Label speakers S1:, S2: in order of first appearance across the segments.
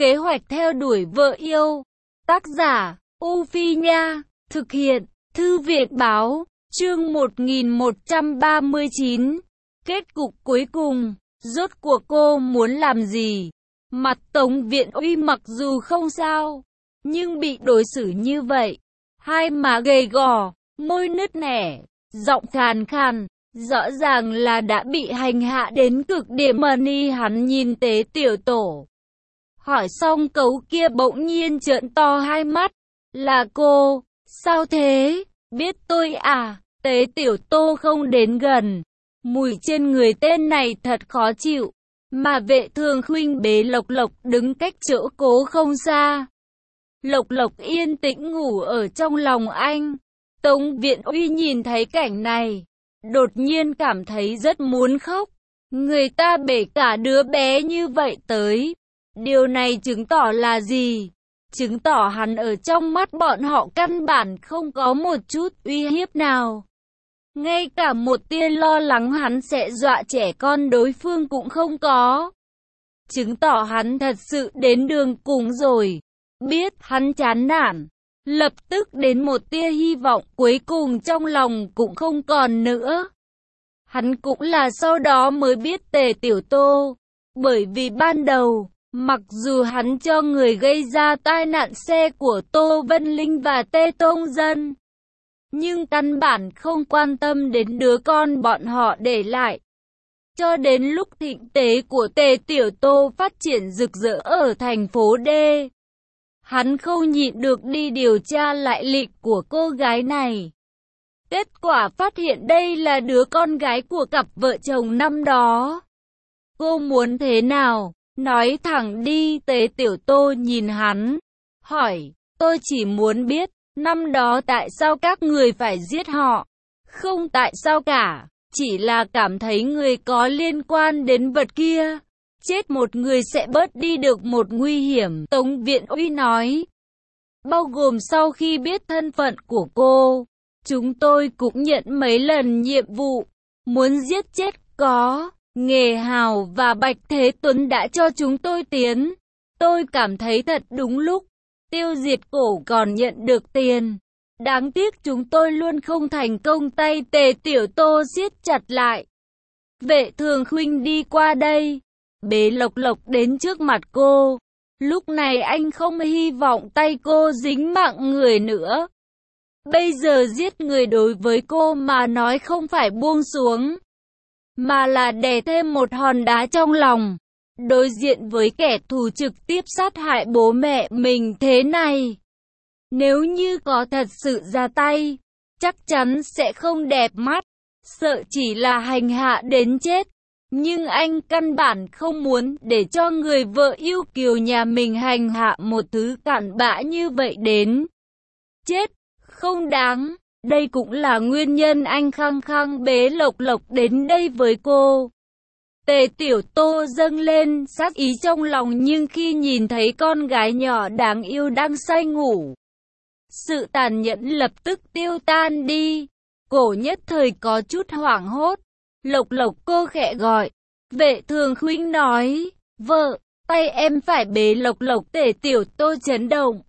S1: Kế hoạch theo đuổi vợ yêu. Tác giả, U Phi Nha. Thực hiện, Thư viện Báo. Chương 1139. Kết cục cuối cùng. Rốt cuộc cô muốn làm gì? Mặt Tống Viện Uy mặc dù không sao, nhưng bị đối xử như vậy. Hai má gầy gò, môi nứt nẻ, giọng khàn khàn, rõ ràng là đã bị hành hạ đến cực điểm. Mani hắn nhìn Tế Tiểu Tổ. Hỏi xong câu kia bỗng nhiên trợn to hai mắt. Là cô, sao thế? Biết tôi à? Tế Tiểu Tô không đến gần. Mùi trên người tên này thật khó chịu. Mà Vệ Thường Khuynh bế Lộc Lộc đứng cách chỗ cô không xa. Lộc Lộc yên tĩnh ngủ ở trong lòng anh. Tống Viện Uy nhìn thấy cảnh này, đột nhiên cảm thấy rất muốn khóc. Người ta bế cả đứa bé như vậy tới. Điều này chứng tỏ là gì? Chứng tỏ hắn ở trong mắt bọn họ căn bản không có một chút uy hiếp nào. Ngay cả một tia lo lắng hắn sẽ dọa trẻ con đối phương cũng không có. Chứng tỏ hắn thật sự đến đường cùng rồi. Biết hắn chán nản, lập tức đến một tia hy vọng cuối cùng trong lòng cũng không còn nữa. Hắn cũng là sau đó mới biết Tề Tiểu Tô. Bởi vì ban đầu, mặc dù hắn cho người gây ra tai nạn xe của Tô Vân Linh và Tê Tông Dân, nhưng căn bản không quan tâm đến đứa con bọn họ để lại. Cho đến lúc thịnh tế của Tề Tiểu Tô phát triển rực rỡ ở thành phố D, hắn không nhịn được đi điều tra lại lịch của cô gái này. Kết quả phát hiện đây là đứa con gái của cặp vợ chồng năm đó. Cô muốn thế nào? Nói thẳng đi. Tế Tiểu Tô nhìn hắn, hỏi, tôi chỉ muốn biết, năm đó tại sao các người phải giết họ? Không tại sao cả, chỉ là cảm thấy người có liên quan đến vật kia. Chết một người sẽ bớt đi được một nguy hiểm. Tống Viện Uy nói, bao gồm sau khi biết thân phận của cô, chúng tôi cũng nhận mấy lần nhiệm vụ, muốn giết chết có. Nghề Hào và Bạch Thế Tuấn đã cho chúng tôi tiến. Tôi cảm thấy thật đúng lúc. Tiêu diệt cổ còn nhận được tiền. Đáng tiếc chúng tôi luôn không thành công. Tay Tề Tiểu Tô siết chặt lại. Vệ Thường Khuynh đi qua đây, bế Lộc Lộc đến trước mặt cô. Lúc này anh không hy vọng tay cô dính mạng người nữa. Bây giờ giết người đối với cô mà nói không phải buông xuống, mà là đè thêm một hòn đá trong lòng. Đối diện với kẻ thù trực tiếp sát hại bố mẹ mình thế này, nếu như có thật sự ra tay, chắc chắn sẽ không đẹp mắt, sợ chỉ là hành hạ đến chết. Nhưng anh căn bản không muốn để cho người vợ yêu kiều nhà mình hành hạ một thứ cặn bã như vậy đến chết, không đáng. Đây cũng là nguyên nhân anh khăng khăng bế Lộc Lộc đến đây với cô. Tề Tiểu Tô dâng lên sát ý trong lòng, nhưng khi nhìn thấy con gái nhỏ đáng yêu đang say ngủ, sự tàn nhẫn lập tức tiêu tan đi. Cổ nhất thời có chút hoảng hốt. Lộc Lộc, cô khẽ gọi. Vệ Thường Khuynh nói, vợ, tay em phải bế Lộc Lộc. Tề Tiểu Tô chấn động,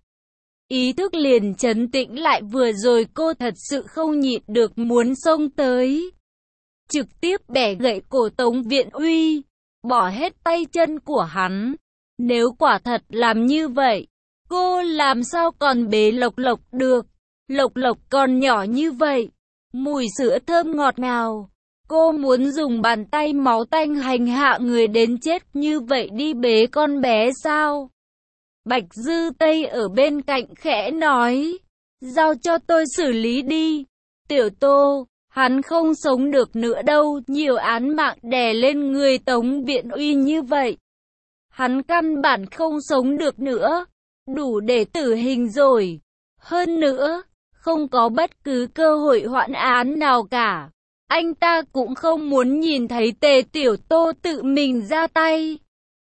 S1: ý thức liền trấn tĩnh lại. Vừa rồi cô thật sự không nhịn được muốn xông tới, trực tiếp bẻ gãy cổ Tống Viện Uy, bỏ hết tay chân của hắn. Nếu quả thật làm như vậy, cô làm sao còn bế Lộc Lộc được? Lộc Lộc còn nhỏ như vậy, mùi sữa thơm ngọt ngào, cô muốn dùng bàn tay máu tanh hành hạ người đến chết như vậy đi bế con bé sao? Bạch Dư Tây ở bên cạnh khẽ nói, giao cho tôi xử lý đi. Tiểu Tô, hắn không sống được nữa đâu. Nhiều án mạng đè lên người Tống Viện Uy như vậy, hắn căn bản không sống được nữa, đủ để tử hình rồi. Hơn nữa, không có bất cứ cơ hội hoãn án nào cả. Anh ta cũng không muốn nhìn thấy Tề Tiểu Tô tự mình ra tay.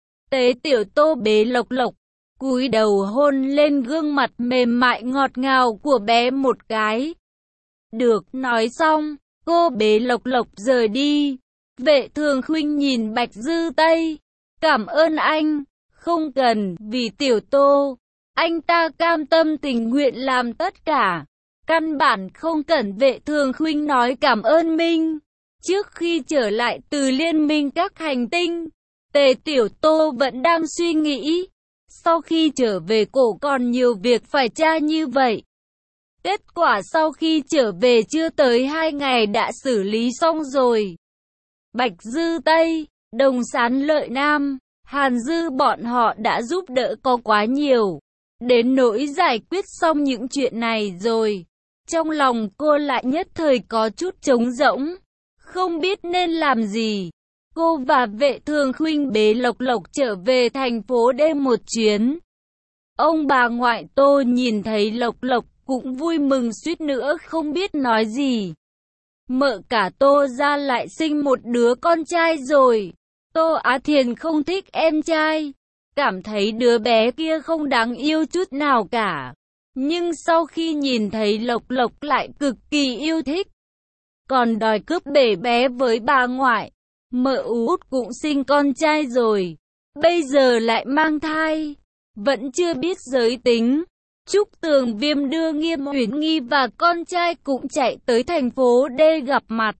S1: Tề Tiểu Tô bế Lộc Lộc, cúi đầu hôn lên gương mặt mềm mại ngọt ngào của bé một cái. Được, nói xong, cô bế Lộc Lộc rời đi. Vệ Thường Khuynh nhìn Bạch Dư Tây, cảm ơn anh. không cần, vì Tiểu Tô, anh ta cam tâm tình nguyện làm tất cả. Căn bản không cần. Vệ Thường Khuynh nói cảm ơn Minh. Trước khi trở lại từ liên minh các hành tinh, Tề Tiểu Tô vẫn đang suy nghĩ. Sau khi trở về cổ còn nhiều việc phải tra như vậy. Kết quả sau khi trở về chưa tới 2 ngày đã xử lý xong rồi. Bạch Dư Tây, Đồng Sán Lợi Nam, Hàn Dư bọn họ đã giúp đỡ có quá nhiều. Đến nỗi giải quyết xong những chuyện này rồi, trong lòng cô lại nhất thời có chút trống rỗng, không biết nên làm gì. Cô và Vệ Thường Khuynh bế Lộc Lộc trở về thành phố D một chuyến. Ông bà ngoại Tô nhìn thấy Lộc Lộc cũng vui mừng suýt nữa không biết nói gì. Mợ cả Tô ra lại sinh một đứa con trai rồi. Tô Á Thiền không thích em trai, cảm thấy đứa bé kia không đáng yêu chút nào cả. Nhưng sau khi nhìn thấy Lộc Lộc lại cực kỳ yêu thích. Còn đòi cướp bể bé với bà ngoại. Mợ Út cũng sinh con trai rồi, bây giờ lại mang thai, vẫn chưa biết giới tính. Trúc Tường Viêm đưa Nghiêm Uyển Nghi và con trai cũng chạy tới thành phố D gặp mặt.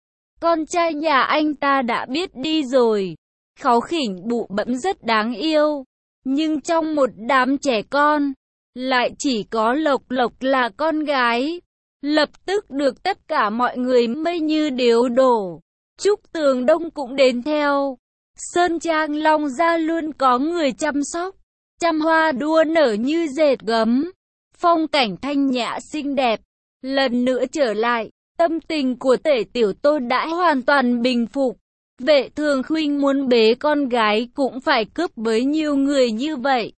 S1: Con trai nhà anh ta đã biết đi rồi, kháu khỉnh bụ bẫm rất đáng yêu. Nhưng trong một đám trẻ con, lại chỉ có Lộc Lộc là con gái. Lập tức được tất cả mọi người mây như điếu đổ. Trúc Tường Đông cũng đến theo. Sơn Trang Long Gia luôn có người chăm sóc. Trăm hoa đua nở như dệt gấm. Phong cảnh thanh nhã xinh đẹp. Lần nữa trở lại, tâm tình của Tề Tiểu Tô đã hoàn toàn bình phục. Vệ Thường Khuynh muốn bế con gái cũng phải cướp với nhiều người như vậy.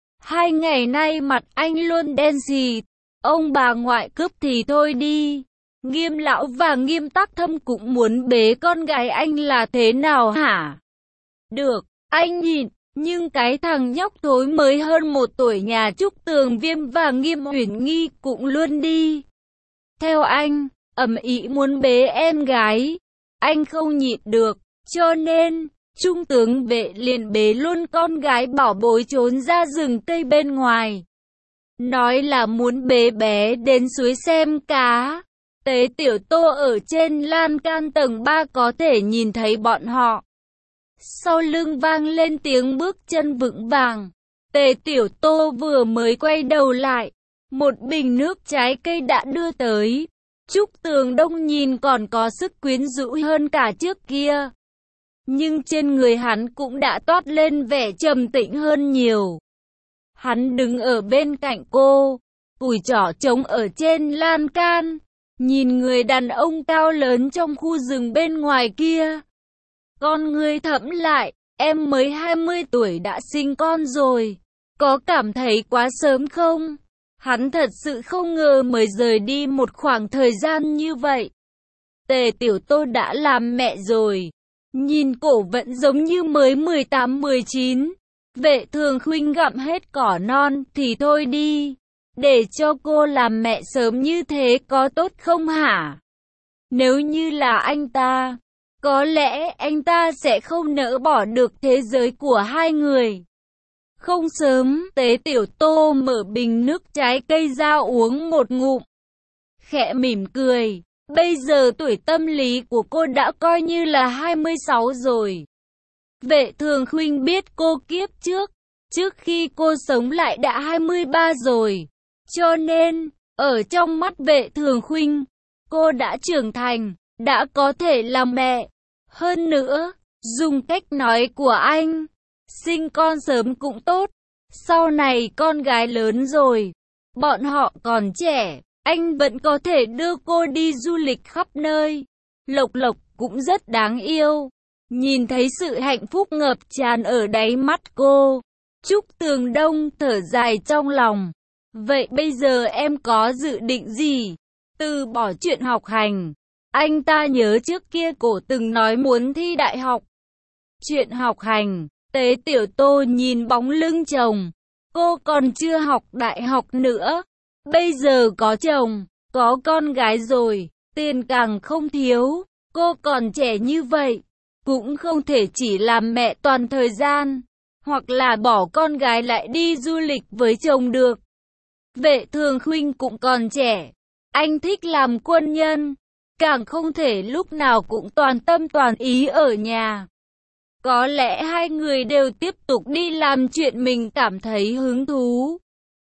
S1: 2 ngày nay mặt anh luôn đen xì. Ông bà ngoại cướp thì thôi đi. Nghiêm lão và Nghiêm Tắc Thâm cũng muốn bế con gái anh là thế nào hả? Được, anh nhịn, nhưng cái thằng nhóc thối mới hơn 1 tuổi nhà Trúc Tường Viêm và Nghiêm Uyển Nghi cũng luôn đi theo anh, ầm ĩ muốn bế em gái. Anh không nhịn được, cho nên Trung tướng Vệ liền bế luôn con gái bảo bối trốn ra rừng cây bên ngoài. Nói là muốn bế bé đến suối xem cá. Tề Tiểu Tô ở trên lan can tầng 3 có thể nhìn thấy bọn họ. Sau lưng vang lên tiếng bước chân vững vàng. Tề Tiểu Tô vừa mới quay đầu lại, một bình nước trái cây đã đưa tới. Trúc Tường Đông nhìn còn có sức quyến rũ hơn cả trước kia. Nhưng trên người hắn cũng đã toát lên vẻ trầm tĩnh hơn nhiều. Hắn đứng ở bên cạnh cô, cùi trỏ trống ở trên lan can, nhìn người đàn ông cao lớn trong khu rừng bên ngoài kia. Con người thẫm lại, em mới 20 tuổi đã sinh con rồi, có cảm thấy quá sớm không? Hắn thật sự không ngờ mới rời đi một khoảng thời gian như vậy. Tề Tiểu Tô đã làm mẹ rồi, nhìn cổ vẫn giống như mới 18-19. Vệ Thường Khuynh gặm hết cỏ non thì thôi đi, để cho cô làm mẹ sớm như thế có tốt không hả? Nếu như là anh ta, có lẽ anh ta sẽ không nỡ bỏ được thế giới của hai người. Không sớm, Tế Tiểu Tô mở bình nước trái cây ra uống một ngụm, khẽ mỉm cười. Bây giờ tuổi tâm lý của cô đã coi như là 26 rồi. Vệ Thường Khuynh biết cô kiếp trước khi cô sống lại đã 23 rồi. Cho nên, ở trong mắt Vệ Thường Khuynh, cô đã trưởng thành, đã có thể làm mẹ. Hơn nữa, dùng cách nói của anh, sinh con sớm cũng tốt. Sau này con gái lớn rồi, bọn họ còn trẻ, anh vẫn có thể đưa cô đi du lịch khắp nơi. Lộc Lộc cũng rất đáng yêu. Nhìn thấy sự hạnh phúc ngập tràn ở đáy mắt cô, Trúc Tường Đông thở dài trong lòng. Vậy bây giờ em có dự định gì? Từ bỏ chuyện học hành. Anh ta nhớ trước kia cổ từng nói muốn thi đại học. Chuyện học hành, Tế Tiểu Tô nhìn bóng lưng chồng. Cô còn chưa học đại học nữa. Bây giờ có chồng, có con gái rồi, tiền càng không thiếu. Cô còn trẻ như vậy, cũng không thể chỉ làm mẹ toàn thời gian. hoặc là bỏ con gái lại đi du lịch với chồng được. Vệ Thường Khuynh cũng còn trẻ, anh thích làm quân nhân, càng không thể lúc nào cũng toàn tâm toàn ý ở nhà. Có lẽ hai người đều tiếp tục đi làm chuyện mình cảm thấy hứng thú,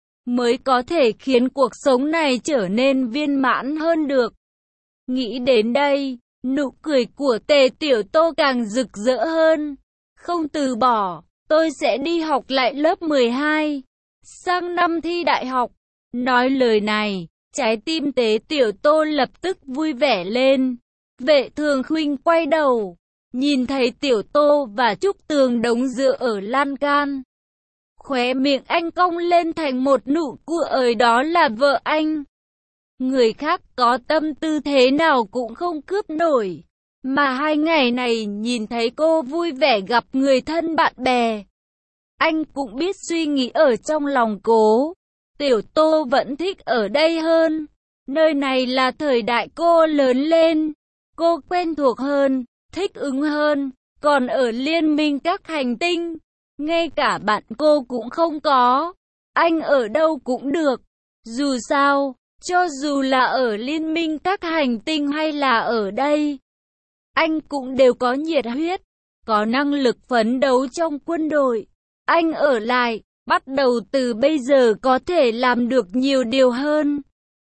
S1: mới có thể khiến cuộc sống này trở nên viên mãn hơn được. Nghĩ đến đây, nụ cười của Tề Tiểu Tô càng rực rỡ hơn. Không từ bỏ, tôi sẽ đi học lại lớp 12, sang năm thi đại học. Nói lời này, trái tim Tề Tiểu Tô lập tức vui vẻ lên. Vệ Thường Khuynh quay đầu, nhìn thấy Tiểu Tô và Trúc Tường đống dựa ở lan can. Khóe miệng anh cong lên thành một nụ cười, đó là vợ anh. Người khác có tâm tư thế nào cũng không cướp nổi. Mà 2 ngày này nhìn thấy cô vui vẻ gặp người thân bạn bè, anh cũng biết suy nghĩ ở trong lòng cô. Tiểu Tô vẫn thích ở đây hơn. Nơi này là thời đại cô lớn lên, cô quen thuộc hơn, thích ứng hơn. Còn ở Liên minh các hành tinh, ngay cả bạn cô cũng không có. Anh ở đâu cũng được. Dù sao, cho dù là ở Liên minh các hành tinh hay là ở đây, anh cũng đều có nhiệt huyết, có năng lực phấn đấu trong quân đội. Anh ở lại, bắt đầu từ bây giờ có thể làm được nhiều điều hơn.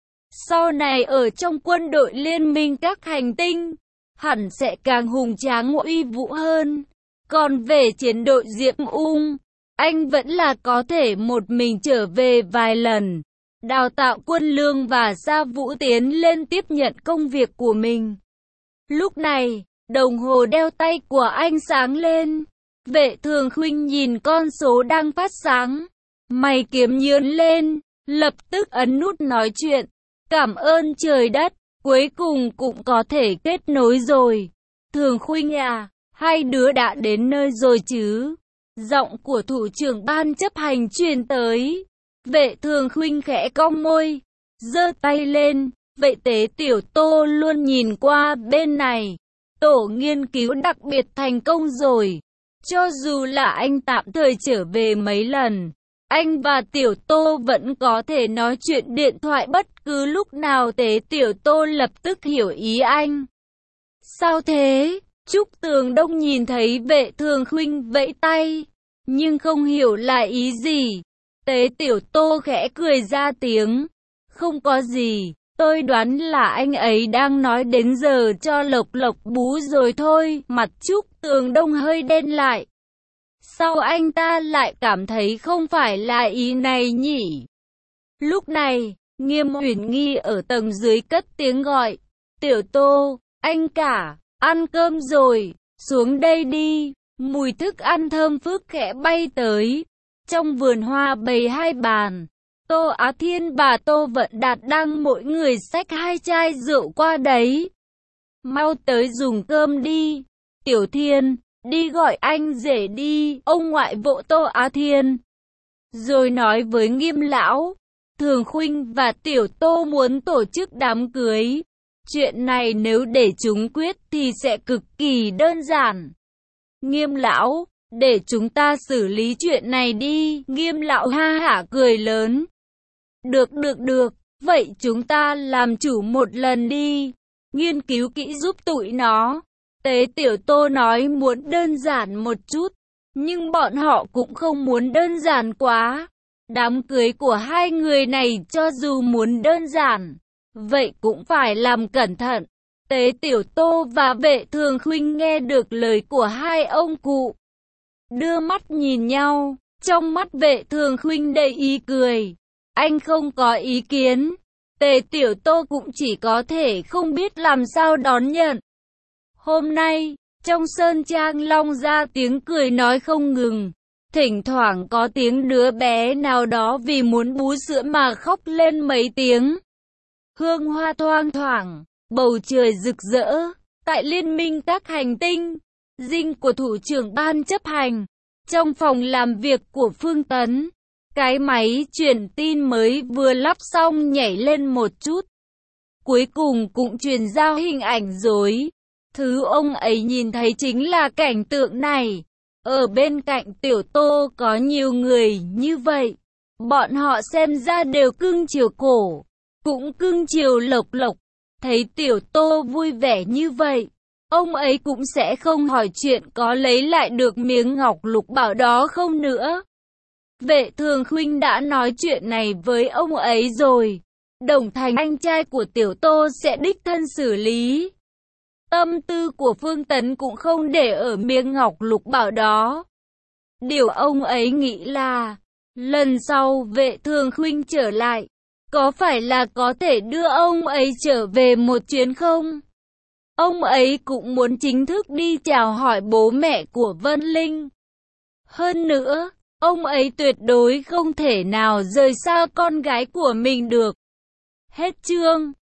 S1: Sau này ở trong quân đội Liên minh các hành tinh, hẳn sẽ càng hùng tráng uy vũ hơn. Còn về chiến đội Diệm Ung, anh vẫn là có thể một mình trở về vài lần, đào tạo quân lương và Sa Vũ tiến lên tiếp nhận công việc của mình. Lúc này, đồng hồ đeo tay của anh sáng lên. Vệ Thường Khuynh nhìn con số đang phát sáng, mày kiếm nhướng lên, lập tức ấn nút nói chuyện. Cảm ơn trời đất, cuối cùng cũng có thể kết nối rồi. Thường Khuynh à, hai đứa đã đến nơi rồi chứ? Giọng của thủ trưởng ban chấp hành truyền tới. Vệ Thường Khuynh khẽ cong môi, giơ tay lên. Vậy Tế Tiểu Tô luôn nhìn qua bên này. Tổ nghiên cứu đặc biệt thành công rồi. Cho dù là anh tạm thời trở về mấy lần, anh và Tiểu Tô vẫn có thể nói chuyện điện thoại bất cứ lúc nào. Tế Tiểu Tô lập tức hiểu ý anh. Sao thế? Trúc Tường Đông nhìn thấy Vệ Thường Khuynh vẫy tay, nhưng không hiểu là ý gì. Tế Tiểu Tô khẽ cười ra tiếng. Không có gì, tôi đoán là anh ấy đang nói đến giờ cho Lộc Lộc bú rồi thôi. Mặt Trúc Tường Đông hơi đen lại. Sao anh ta lại cảm thấy không phải là ý này nhỉ? Lúc này, Nghiêm Uyển Nghi ở tầng dưới cất tiếng gọi. Tiểu Tô, anh cả, ăn cơm rồi, xuống đây đi. Mùi thức ăn thơm phức khẽ bay tới. Trong vườn hoa bày 2 bàn, Tô Á Thiên và Tô Vận Đạt đang mỗi người xách 2 chai rượu qua đấy. Mau tới dùng cơm đi. Tiểu Thiên, đi gọi anh rể đi. Ông ngoại vỗ Tô Á Thiên, rồi nói với Nghiêm lão, Thường Khuynh và Tiểu Tô muốn tổ chức đám cưới. Chuyện này nếu để chúng quyết thì sẽ cực kỳ đơn giản. Nghiêm lão, để chúng ta xử lý chuyện này đi. Nghiêm lão ha hả cười lớn. Được, vậy chúng ta làm chủ một lần đi. Nghiên cứu kỹ giúp tụi nó. Tế Tiểu Tô nói muốn đơn giản một chút, nhưng bọn họ cũng không muốn đơn giản quá. Đám cưới của hai người này cho dù muốn đơn giản, vậy cũng phải làm cẩn thận. Tế Tiểu Tô và Vệ Thường Khuynh nghe được lời của hai ông cụ, đưa mắt nhìn nhau. Trong mắt Vệ Thường Khuynh đầy ý cười. Anh không có ý kiến. Tế Tiểu Tô cũng chỉ có thể không biết làm sao đón nhận. Hôm nay, trong sơn trang long ra tiếng cười nói không ngừng. Thỉnh thoảng có tiếng đứa bé nào đó vì muốn bú sữa mà khóc lên mấy tiếng. Hương hoa thoang thoảng, bầu trời rực rỡ. Tại Liên minh các hành tinh, dinh của thủ trưởng ban chấp hành, trong phòng làm việc của Phương Tấn, cái máy truyền tin mới vừa lắp xong nhảy lên một chút. Cuối cùng cũng truyền giao hình ảnh rồi. Thứ ông ấy nhìn thấy chính là cảnh tượng này. Ở bên cạnh Tiểu Tô có nhiều người như vậy. Bọn họ xem ra đều cưng chiều cổ, cũng cưng chiều Lộc Lộc. Thấy Tiểu Tô vui vẻ như vậy, ông ấy cũng sẽ không hỏi chuyện có lấy lại được miếng ngọc lục bảo đó không nữa. Vệ Thường Khuynh đã nói chuyện này với ông ấy rồi. Đồng Thành, anh trai của Tiểu Tô, sẽ đích thân xử lý. Tâm tư của Phương Tấn cũng không để ở miếng ngọc lục bảo đó. Điều ông ấy nghĩ là, lần sau Vệ Thường Khuynh trở lại, có phải là có thể đưa ông ấy trở về một chuyến không? Ông ấy cũng muốn chính thức đi chào hỏi bố mẹ của Vân Linh. Hơn nữa, ông ấy tuyệt đối không thể nào rời xa con gái của mình được. Hết chương.